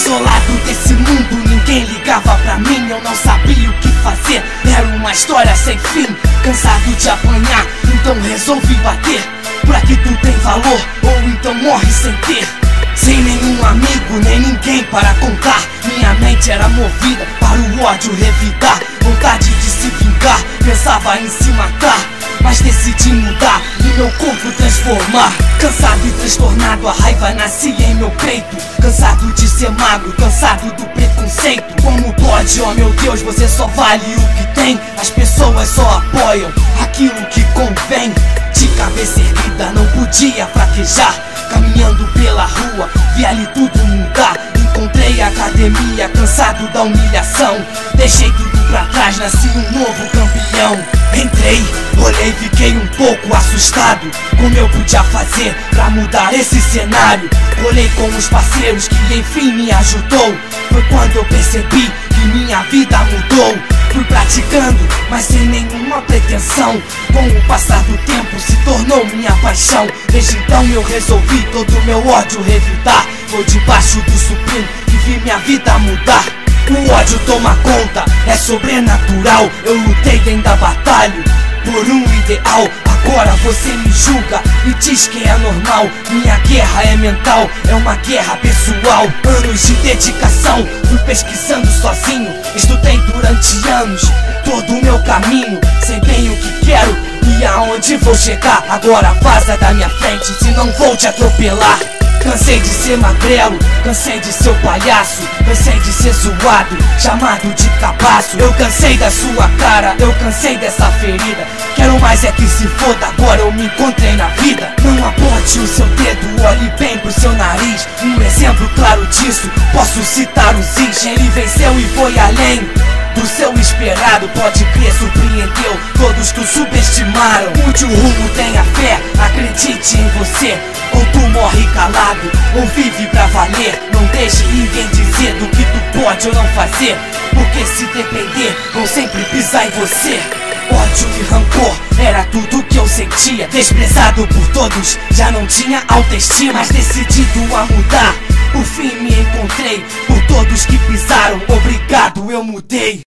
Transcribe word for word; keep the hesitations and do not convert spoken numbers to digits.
Isolado desse mundo, ninguém ligava pra mim. Eu não sabia o que fazer, era uma história sem fim. Cansado de apanhar, então resolvi bater. Por aqui tu tem valor, ou então morre sem ter. Sem nenhum amigo, nem ninguém para contar. Minha mente era movida para o ódio revidar. Vontade de se vingar, pensava em se matar. Mas decidi mudar e meu corpo transformar. Cansado e transtornado, a raiva nascia em meu peito. Cansado de ser magro, cansado do preconceito. Como pode, oh meu Deus, você só vale o que tem. As pessoas só apoiam aquilo que convém. De cabeça erguida, não podia fraquejar. Caminhando pela rua, vi ali tudo mudar. Encontrei a academia, cansado da humilhação. Deixei tudo pra trás, nasci um novo campeão. Entrei, olhei, fiquei um pouco assustado. Como eu podia fazer pra mudar esse cenário? Colei com os parceiros que enfim me ajudou. Foi quando eu percebi que minha vida mudou. Fui praticando, mas sem nenhuma pretensão. Com o passar do tempo se tornou minha paixão. Desde então eu resolvi todo meu ódio revidar. Foi debaixo do supremo que vi minha vida mudar. O ódio toma conta, é sobrenatural. Eu lutei dentro da batalha por um ideal. Agora você me julga e diz que é normal. Minha guerra é mental, é uma guerra pessoal. Anos de dedicação, fui pesquisando sozinho. Estudei durante anos todo o meu caminho. Sei bem o que quero e aonde vou chegar. Agora vaza da minha frente, senão vou te atropelar. Cansei de ser magrelo, cansei de ser o palhaço. Cansei de ser zoado, chamado de cabaço. Eu cansei da sua cara, eu cansei dessa ferida. Quero mais é que se foda, agora eu me encontrei na vida. Não aponte o seu dedo, olhe bem pro seu nariz. Um exemplo claro disso, posso citar o Zinch. Ele venceu e foi além do seu esperado, pode crer, surpreendeu todos que o subestimaram. Mude o rumo, tenha fé, acredite em você. Ou tu morre calado, ou vive pra valer. Não deixe ninguém dizer do que tu pode ou não fazer, porque se depender, vão sempre pisar em você. Ódio e rancor, era tudo que eu sentia. Desprezado por todos, já não tinha autoestima. Mas decidido a mudar, por fim me encontrei. Por todos que pisaram, obrigado, eu mudei.